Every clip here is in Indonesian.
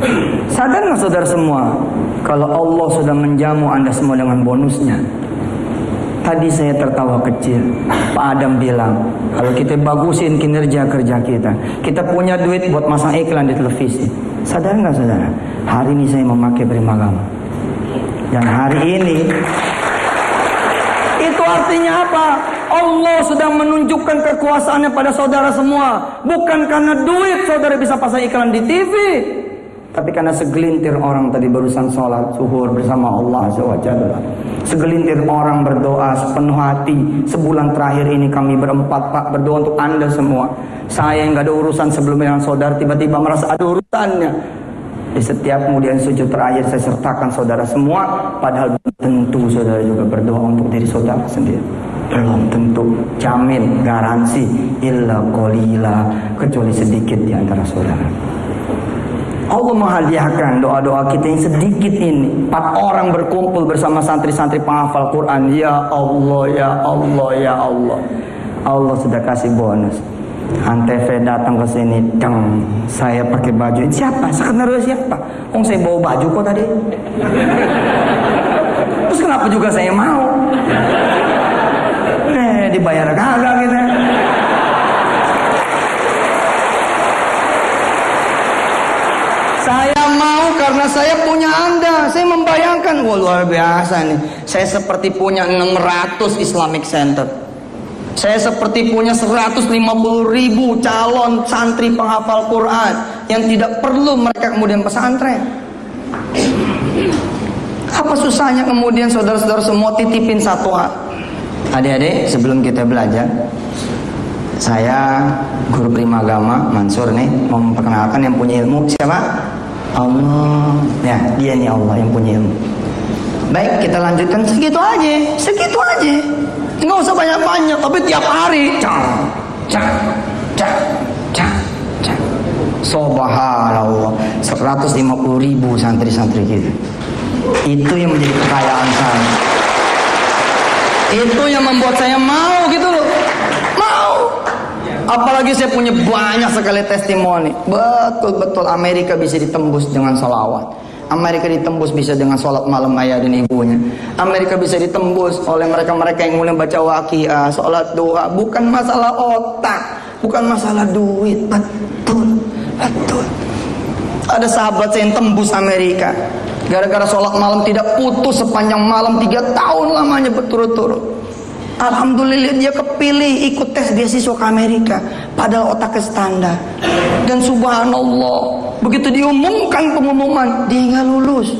Sadar nggak saudara semua, kalau Allah sudah menjamu Anda semua dengan bonusnya? Tadi saya tertawa kecil, Pak Adam bilang, kalau kita bagusin kinerja kerja kita punya duit buat masang iklan di televisi. Sadar nggak saudara? Hari ini saya memakai Primagama. Dan hari ini, itu artinya apa? Allah sedang menunjukkan kekuasaannya pada saudara semua. Bukan karena duit saudara bisa pasang iklan di TV, tapi karena segelintir orang tadi barusan sholat zuhur bersama Allah SWT. Segelintir orang berdoa sepenuh hati. Sebulan terakhir ini kami berempat, Pak, berdoa untuk Anda semua. Saya yang gak ada urusan sebelumnya dengan saudara, tiba-tiba merasa ada urusannya. Di setiap kemudian sujud terakhir saya sertakan saudara semua. Padahal tentu saudara juga berdoa untuk diri saudara sendiri. Belum tentu, jamin, garansi, illa qalila, kecuali sedikit di antara saudara. Allah menghadiahkan doa-doa kita yang sedikit ini. 4 orang berkumpul bersama santri-santri penghafal Quran. Ya Allah, ya Allah, ya Allah. Allah sudah kasih bonus. Antv datang ke sini, deng, saya pakai baju. Siapa? Skenario siapa? Saya bawa baju kok tadi. Terus kenapa juga saya mau? Dibayar kagak gitu. Saya mau karena saya punya Anda. Saya membayangkan, wah luar biasa nih. Saya seperti punya 600 Islamic Center. Saya seperti punya 150.000 calon santri penghafal Quran yang tidak perlu mereka kemudian pesantren. Apa susahnya kemudian saudara-saudara semua titipin satu hal. Adik-adik, sebelum kita belajar, saya guru Primagama Mansur nih mau memperkenalkan yang punya ilmu. Siapa? Allah. Ya, dia nih Allah yang punya ilmu. Baik, kita lanjutkan segitu aja. Segitu aja. Nggak usah banyak-banyak, tapi tiap hari. Subhanallah, 150.000 santri-santri gitu. Itu yang menjadi kekayaan saya. Itu yang membuat saya mau gitu loh. Mau. Apalagi saya punya banyak sekali testimoni. Betul-betul Amerika bisa ditembus dengan salawat. Amerika ditembus bisa dengan sholat malam ayah dan ibunya. Amerika bisa ditembus oleh mereka-mereka yang mulai baca waqiah, sholat doa. Bukan masalah otak, bukan masalah duit. Betul, betul. Ada sahabat saya yang tembus Amerika gara-gara sholat malam tidak putus sepanjang malam 3 tahun lamanya berturut-turut. Alhamdulillah dia kepilih ikut tes beasiswa ke Amerika, padahal otaknya standar. Dan subhanallah, begitu diumumkan pengumuman, dia nggak lulus.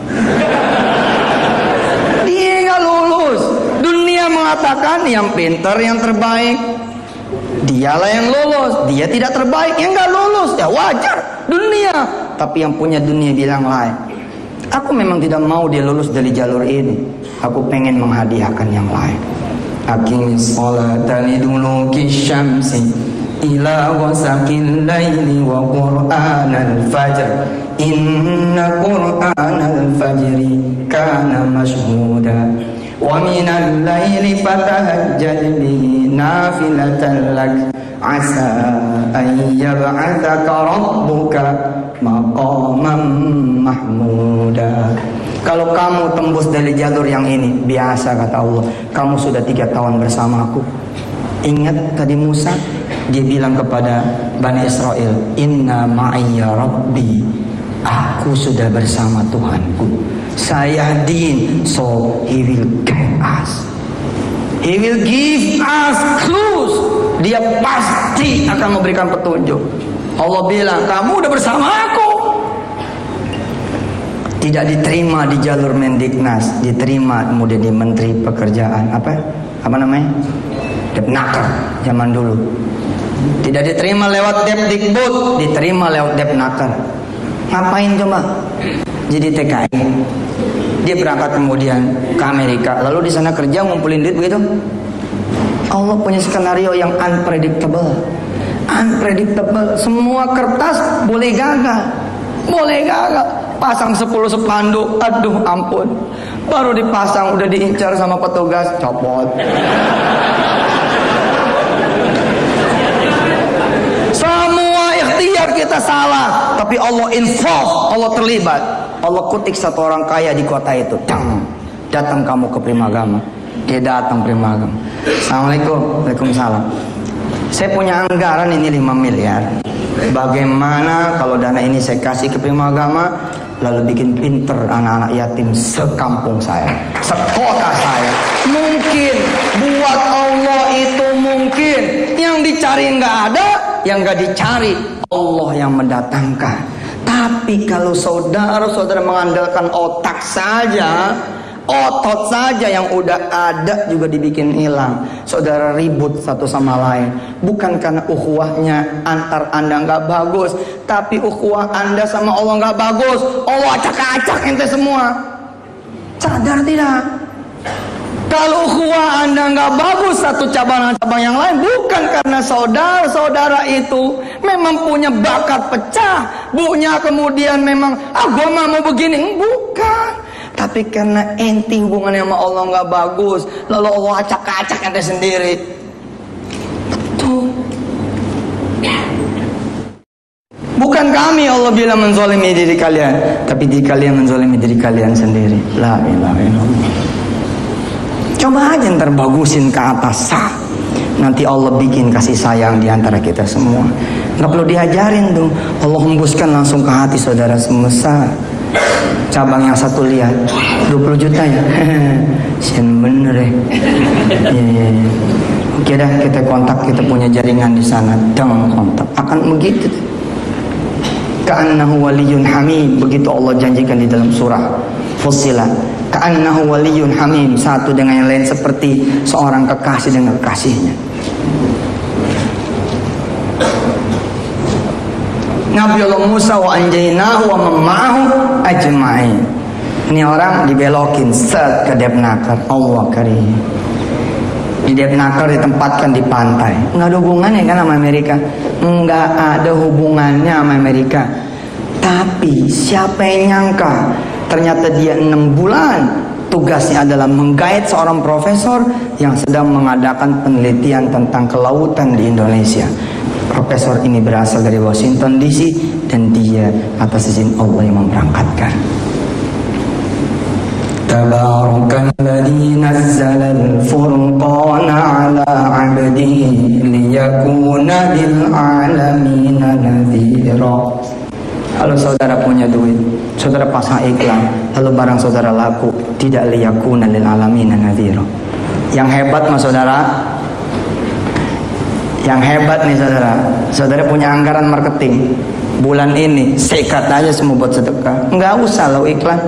Dia nggak lulus. Dunia mengatakan yang pintar, yang terbaik, dialah yang lulus. Dia tidak terbaik, yang nggak lulus. Ya wajar, dunia. Tapi yang punya dunia bilang lain. Aku memang tidak mau dia lulus dari jalur ini. Aku pengen menghadiahkan yang lain. Aqimis sholata liduluki syamsi ila ghasaqil laili wa qur'anal fajr inna qur'anal fajri kana mashhuda wa minal laili fatahajjad bihi nafilatan lak asa an yab'athaka rabbuka maqaman mahmuda. Kalau kamu tembus dari jalur yang ini, biasa kata Allah, kamu sudah 3 tahun bersamaku. Ingat tadi Musa, dia bilang kepada Bani Israel, Inna ma'iyya Rabbi, aku sudah bersama Tuhanku. Saya din, so He will guide us. He will give us clues. Dia pasti akan memberikan petunjuk. Allah bilang, kamu udah bersama aku. Tidak diterima di jalur Mendiknas, diterima kemudian di Menteri Pekerjaan apa namanya, Depnaker zaman dulu. Tidak diterima lewat Depdikbud, diterima lewat Depnaker. Ngapain coba? Jadi TKI. Dia berangkat kemudian ke Amerika, lalu di sana kerja ngumpulin duit begitu. Allah punya skenario yang unpredictable. Unpredictable. Semua kertas boleh gagal. Boleh gagal. Pasang 10 spanduk, aduh ampun. Baru dipasang udah diincar sama petugas, copot. Semua ikhtiar kita kita salah, tapi Allah involve, Allah terlibat. Allah kutik satu orang kaya di kota itu. Datang kamu ke Primagama. Dia datang Primagama. Assalamualaikum. Waalaikumsalam. Saya punya anggaran ini 5 miliar. Bagaimana kalau dana ini saya kasih ke Primagama, lalu bikin pinter anak-anak yatim sekampung saya, sekota saya? Mungkin buat Allah itu mungkin. Yang dicari nggak ada, yang nggak dicari Allah yang mendatangkan. Tapi kalau saudara-saudara mengandalkan otak saja, otot saja yang udah ada juga dibikin hilang. Saudara ribut satu sama lain, bukan karena ukhuwahnya antar anda nggak bagus, tapi ukhuwah anda sama Allah nggak bagus. Allah acak-acak ente semua. Sadar tidak? Kalau ukhuwah anda nggak bagus satu cabang-cabang yang lain, bukan karena saudara-saudara itu memang punya bakat pecah, punya kemudian memang gua mau begini, bukan. Tapi karena enti hubungannya sama Allah nggak bagus, lalu Allah acak-acak ente sendiri. Betul. Bukan kami Allah bilang menzalimi diri kalian, tapi diri kalian menzalimi diri kalian sendiri. La ilaha illallah. Coba aja ntar bagusin ke atas sah. Nanti Allah bikin kasih sayang di antara kita semua. Nggak perlu diajarin tuh. Allah hembuskan langsung ke hati saudara semesta. Cabang yang satu lihat 20 juta ya. Sian bener ya. Iya. Oke dah, kita kontak, kita punya jaringan di sana. Jangan kontak. Akan begitu. Ka'annahu waliyun hamim. Begitu Allah janjikan di dalam surah Fussilat. Ka'annahu waliyun hamim. Satu dengan yang lain seperti seorang kekasih dengan kekasihnya. Nabi Allah Musa wa anjaynahu wa mamma'ahu ajma'in. Ini orang dibelokin set ke Depnaker. Allah karim. Di Depnaker ditempatkan di pantai. Nggak ada hubungannya kan sama Amerika. Nggak ada hubungannya sama Amerika. Tapi siapa yang nyangka, ternyata dia 6 bulan tugasnya adalah menggait seorang profesor yang sedang mengadakan penelitian tentang kelautan di Indonesia. Profesor ini berasal dari Washington DC dan dia atas izin Allah yang memberangkatkan. Tabarakalladzi nazzalal furqana ala 'abdihi liyakuna lil 'alamina nadhira. Kalau saudara punya duit, saudara pasang iklan, lalu barang saudara laku, tidak liyakuna lil 'alamina nadhira. Yang hebat mas saudara, yang hebat nih saudara, saudara punya anggaran marketing bulan ini, sikat aja semua buat sedekah, nggak usah lo iklan.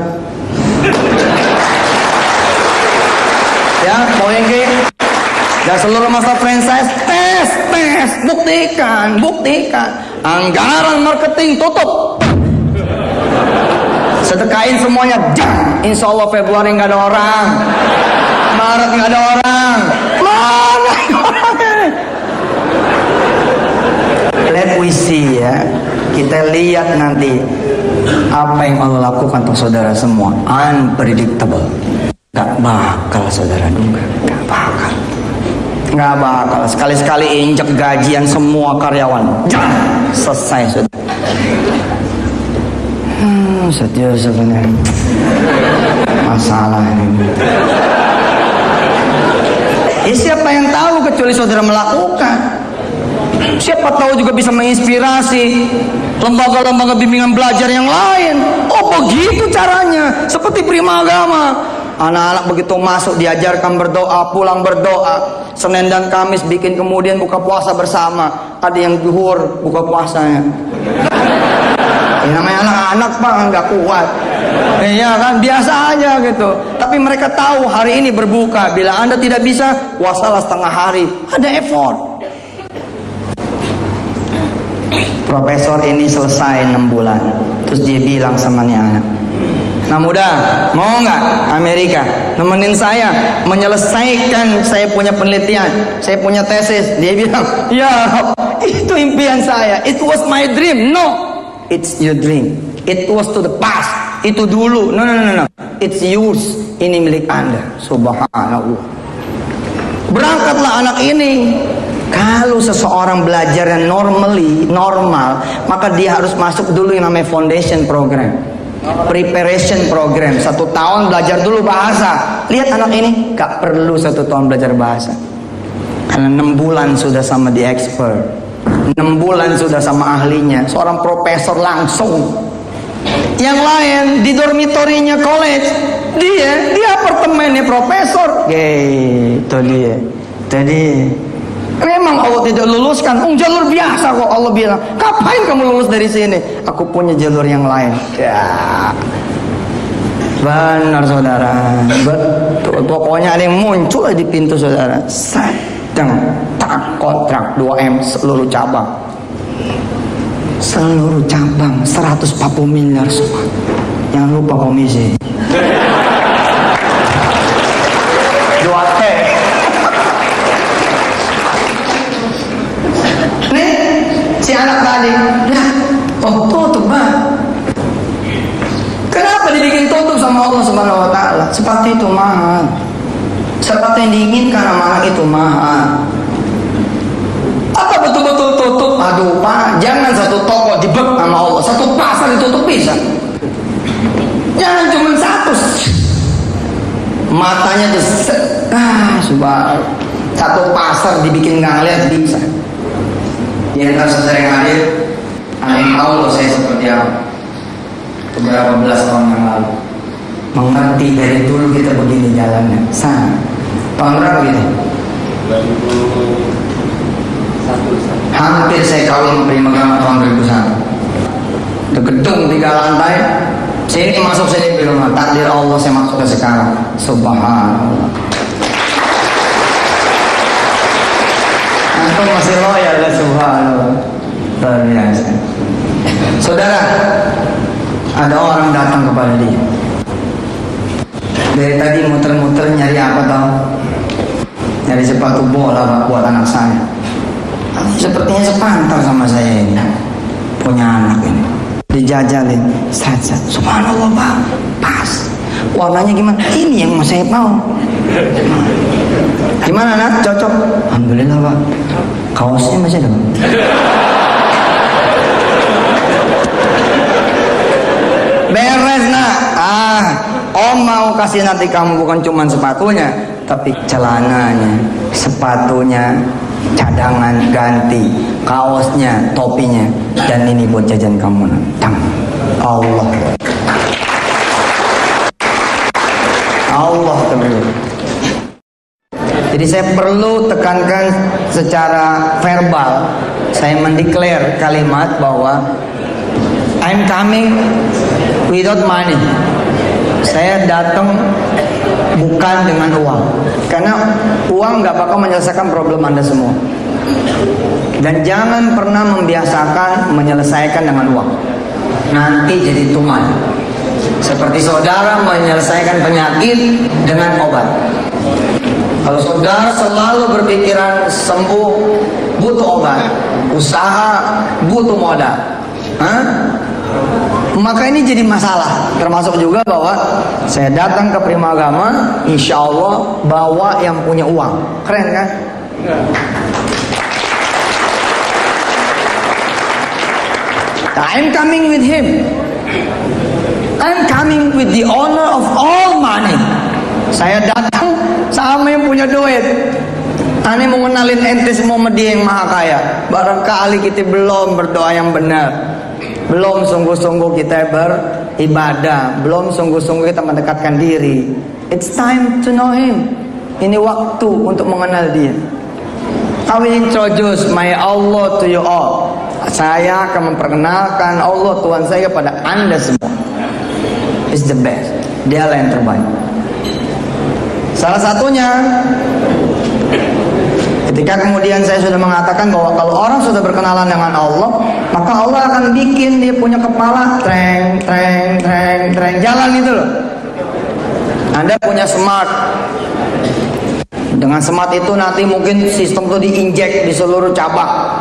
Ya, poinge dan seluruh masa franchise tes, buktikan, anggaran marketing tutup, sedekahin semuanya, insya Allah Februari nggak ada orang, Maret nggak ada orang, mana orang? Let we see ya, kita lihat nanti apa yang Allah lakukan untuk saudara semua. Unpredictable, gak bakal saudara duga, gak bakal. Sekali-sekali injek gajian semua karyawan, selesai sudah. Setia sebenarnya masalah ini. Siapa yang tahu kecuali saudara melakukan. Siapa tahu juga bisa menginspirasi lembaga-lembaga bimbingan belajar yang lain. Oh begitu caranya, seperti Primagama. Anak-anak begitu masuk diajarkan berdoa, pulang berdoa. Senin dan Kamis bikin kemudian buka puasa bersama. Ada yang zuhur buka puasanya. Namanya anak-anak pak nggak kuat. Iya kan, biasa aja gitu. Tapi mereka tahu hari ini berbuka. Bila Anda tidak bisa, puasalah setengah hari. Ada effort. Profesor ini selesai 6 bulan. Terus dia bilang sama nih anak, nah muda, mau nggak Amerika nemenin saya menyelesaikan saya punya penelitian, saya punya tesis? Dia bilang, ya itu impian saya. It was my dream. No, it's your dream. It was to the past. Itu dulu. No. It's yours. Ini milik Anda. Subhanallah. Berangkatlah anak ini. Kalau seseorang belajar yang normal, maka dia harus masuk dulu yang namanya foundation program, preparation program. 1 tahun belajar dulu bahasa. Lihat anak ini, gak perlu 1 tahun belajar bahasa, karena 6 bulan sudah sama di expert, 6 bulan sudah sama ahlinya, seorang profesor langsung. Yang lain di dormitorinya college, dia di apartemennya profesor. Gitu dia. Jadi memang Allah tidak luluskan. Jalur biasa kok, Allah bilang, ngapain kamu lulus dari sini? Aku punya jalur yang lain. Ya, benar saudara, betul. Pokoknya ada yang muncul di pintu saudara. Sedang tak kontrak 2M seluruh cabang. Seluruh cabang 140 miliar semua. Jangan lupa komisi 2T. Nih si anak tadi, nah, tutup Bang. Kenapa dibikin tutup sama Allah Subhanahu Wa Taala? Sepatu itu mahal. Sepatu yang diinginkan sama anak itu mahal. Apa betul-betul tutup? Aduh Pak, jangan 1 toko dibek sama Allah, 1 pasar ditutup bisa. Jangan cuma 1. Matanya tuh subhanallah. 1 pasar dibikin nggak ngeliat bisa. Di antara saudara yang hadir, ada yang tahu loh saya seperti apa. Beberapa belas tahun yang lalu, mengerti dari dulu kita begini jalannya. Tahun berapa gitu? 2001. Hampir saya kawin prima agama tahun 2001. Di gedung 3 lantai, sini masuk sini belum. Takdir Allah saya masuk ke sekarang. Subhanallah. Antum masih loyal ya, subhanallah. Luar biasa. Saudara, ada orang datang kepada dia. Dari tadi muter-muter nyari apa tahu? Nyari sepatu bola buat anak saya. Sepertinya sepantar sama saya ini, punya anak ini. Dijajalin, subhanallah Pak, pas. Warnanya gimana? Ini yang saya mau. Gimana nak? Cocok? Alhamdulillah Pak. Kaosnya masih ada. Beres nak. Om mau kasih nanti kamu bukan cuma sepatunya, tapi celananya, sepatunya, cadangan ganti, kaosnya, topinya, dan ini buat jajan kamu nanti. Allah terus. Jadi saya perlu tekankan secara verbal, saya mendeklar kalimat bahwa I'm coming without money. Saya datang bukan dengan uang, karena uang nggak bakal menyelesaikan problem Anda semua. Dan jangan pernah membiasakan menyelesaikan dengan uang. Nanti jadi tuman. Seperti saudara menyelesaikan penyakit dengan obat. Kalau saudara selalu berpikiran sembuh, butuh obat, usaha butuh modal, maka ini jadi masalah. Termasuk juga bahwa saya datang ke Prima Agama, insya Allah bawa yang punya uang. Keren kan? I'm coming with him. I'm coming with the owner of all money. Saya datang sama yang punya duit. Ane mau kenalin ente semua sama dia yang maha kaya. Barangkali kita belum berdoa yang benar, belum sungguh-sungguh kita beribadah, belum sungguh-sungguh kita mendekatkan diri. It's time to know him. Ini waktu untuk mengenal dia. I will introduce my Allah to you all. Saya akan memperkenalkan Allah Tuhan saya kepada Anda semua. It's the best. Dialah yang terbaik. Salah satunya, ketika kemudian saya sudah mengatakan bahwa kalau orang sudah berkenalan dengan Allah, maka Allah akan bikin dia punya kepala treng jalan itu loh. Anda punya smart. Dengan smart itu nanti mungkin sistem itu diinjek di seluruh cabang.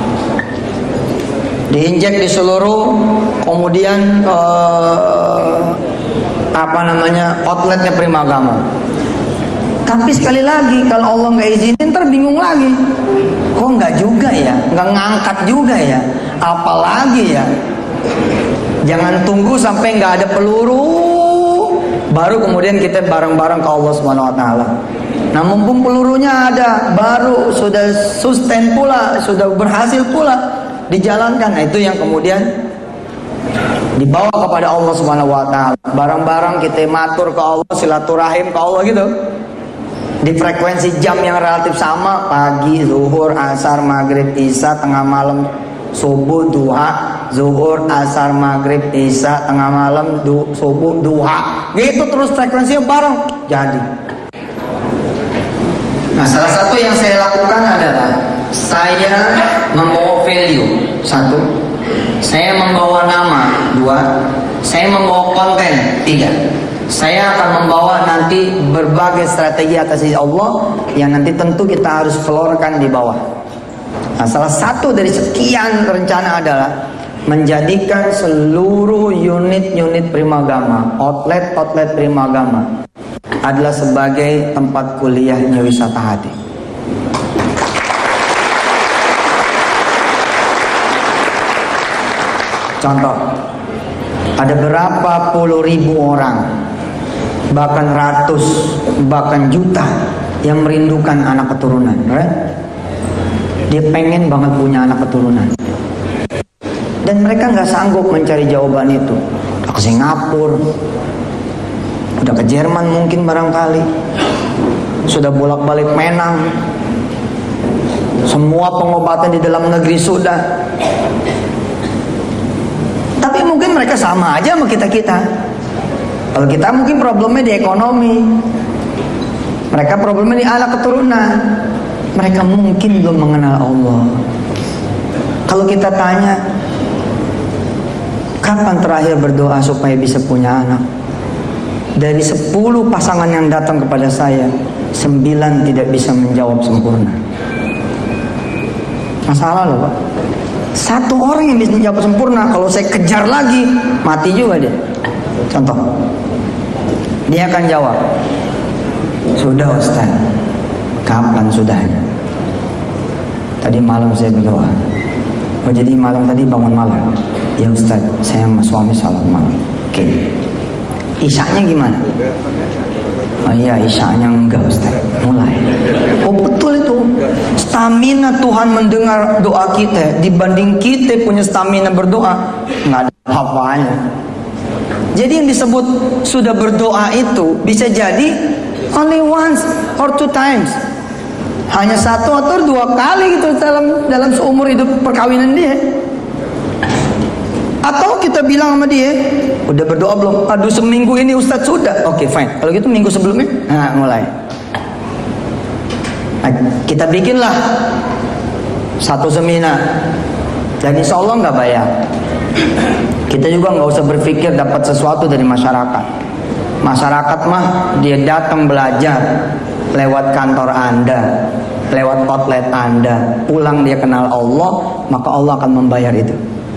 Diinjek di seluruh, kemudian outletnya Prima Agama. Tapi sekali lagi, kalau Allah nggak izinin, ntar bingung lagi. Kok nggak juga ya, nggak ngangkat juga ya, apalagi ya. Jangan tunggu sampai nggak ada peluru, baru kemudian kita bareng-bareng ke Allah Subhanahu Wa Taala. Nah, mumpung pelurunya ada, baru sudah sustain pula, sudah berhasil pula dijalankan. Nah, itu yang kemudian dibawa kepada Allah Subhanahu Wa Taala. Bareng-bareng kita matur ke Allah, silaturahim ke Allah gitu. Di frekuensi jam yang relatif sama, pagi, zuhur, asar, maghrib, isya, tengah malam, subuh, duha, zuhur, asar, maghrib, isya, tengah malam, subuh, duha. Gitu terus frekuensinya bareng. Jadi, nah, salah satu yang saya lakukan adalah saya membawa value. Satu, saya membawa nama. Dua, saya membawa konten. Tiga, saya akan membawa nanti berbagai strategi atas izin Allah yang nanti tentu kita harus florkan di bawah. Nah, salah satu dari sekian rencana adalah menjadikan seluruh unit-unit Primagama, outlet-outlet Primagama adalah sebagai tempat kuliahnya wisata hati. Contoh, ada berapa puluh ribu orang, bahkan ratus, bahkan juta yang merindukan anak keturunan, right? Dia pengen banget punya anak keturunan, dan mereka nggak sanggup mencari jawaban itu. Udah ke Singapura, udah ke Jerman mungkin barangkali, sudah bolak-balik Menang, semua pengobatan di dalam negeri sudah. Tapi mungkin mereka sama aja sama kita-kita. Kalau kita mungkin problemnya di ekonomi, mereka problemnya di anak keturunan. Mereka mungkin belum mengenal Allah. Kalau kita tanya, kapan terakhir berdoa supaya bisa punya anak? Dari 10 pasangan yang datang kepada saya, 9 tidak bisa menjawab sempurna. Masalah loh Pak. Satu orang yang bisa menjawab sempurna, kalau saya kejar lagi, mati juga dia. Contoh, dia akan jawab, sudah Ustaz. Kapan sudahnya? Tadi malam saya berdoa. Oh, jadi malam tadi bangun malam. Ya Ustaz, saya sama suami salat malam. Oke. Isyanya gimana? Oh iya, isyanya enggak Ustaz. Mulai. Oh betul itu. Stamina Tuhan mendengar doa kita dibanding kita punya stamina berdoa, nggak ada apa-apanya. Jadi yang disebut sudah berdoa itu bisa jadi only once or 2 times. Hanya 1 atau 2 kali gitu dalam seumur hidup perkawinan dia. Atau kita bilang sama dia, udah berdoa belum? Aduh seminggu ini Ustadz sudah. Oke, fine. Kalau gitu minggu sebelumnya, nah mulai. Nah, kita bikinlah 1 seminar. Dan insya Allah nggak bayar. Kita juga nggak usah berpikir dapat sesuatu dari masyarakat. Masyarakat mah dia datang belajar lewat kantor Anda, lewat outlet Anda, pulang dia kenal Allah, maka Allah akan membayar itu.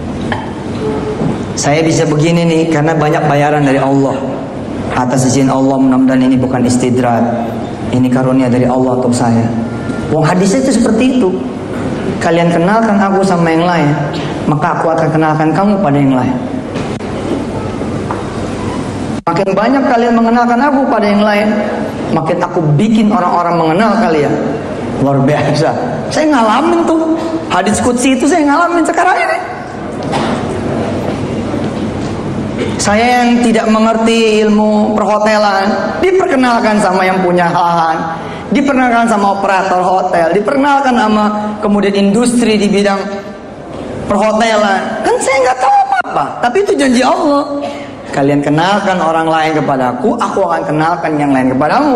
Saya bisa begini nih karena banyak bayaran dari Allah. Atas izin Allah, mudah-mudahan ini bukan istidrat, ini karunia dari Allah untuk saya. Wong hadisnya itu seperti itu. Kalian kenalkan aku sama yang lain, maka aku akan kenalkan kamu pada yang lain. Makin banyak kalian mengenalkan aku pada yang lain, makin aku bikin orang-orang mengenal kalian. Luar biasa. Saya ngalamin tuh hadis qudsi itu, saya ngalamin sekarang ini. Saya yang tidak mengerti ilmu perhotelan diperkenalkan sama yang punya lahan, diperkenalkan sama operator hotel, diperkenalkan sama kemudian industri di bidang perhotelan. Kan saya nggak tahu apa-apa, tapi itu janji Allah. Kalian kenalkan orang lain kepadaku, aku akan kenalkan yang lain kepadamu.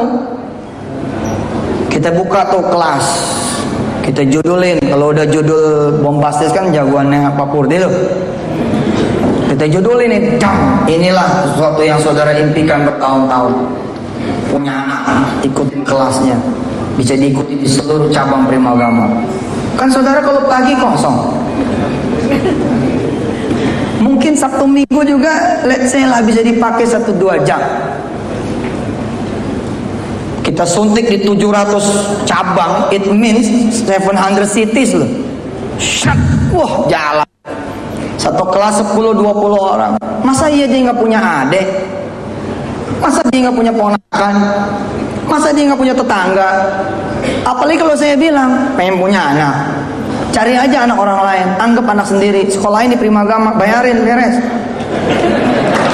Kita buka tuh kelas, kita judulin. Kalau udah judul bombastis kan jagoannya Pak Purdi tuh. Kita judulin ini, inilah sesuatu yang saudara impikan bertahun-tahun. Punya anak, ikutin kelasnya, bisa diikuti di seluruh cabang Primagama. Kan saudara kalau pagi kosong, mungkin Sabtu Minggu juga let's say lah bisa dipakai 1-2 jam. Kita suntik di 700 cabang, it means 700 cities loh. Shut, wah jalan. Satu kelas 10-20 orang. Masa iya dia nggak punya adik? Masa dia nggak punya ponakan? Masa dia nggak punya tetangga? Apalagi kalau saya bilang pengen punya anak, cari aja anak orang lain, anggap anak sendiri, sekolahin di Primagama, bayarin, beres.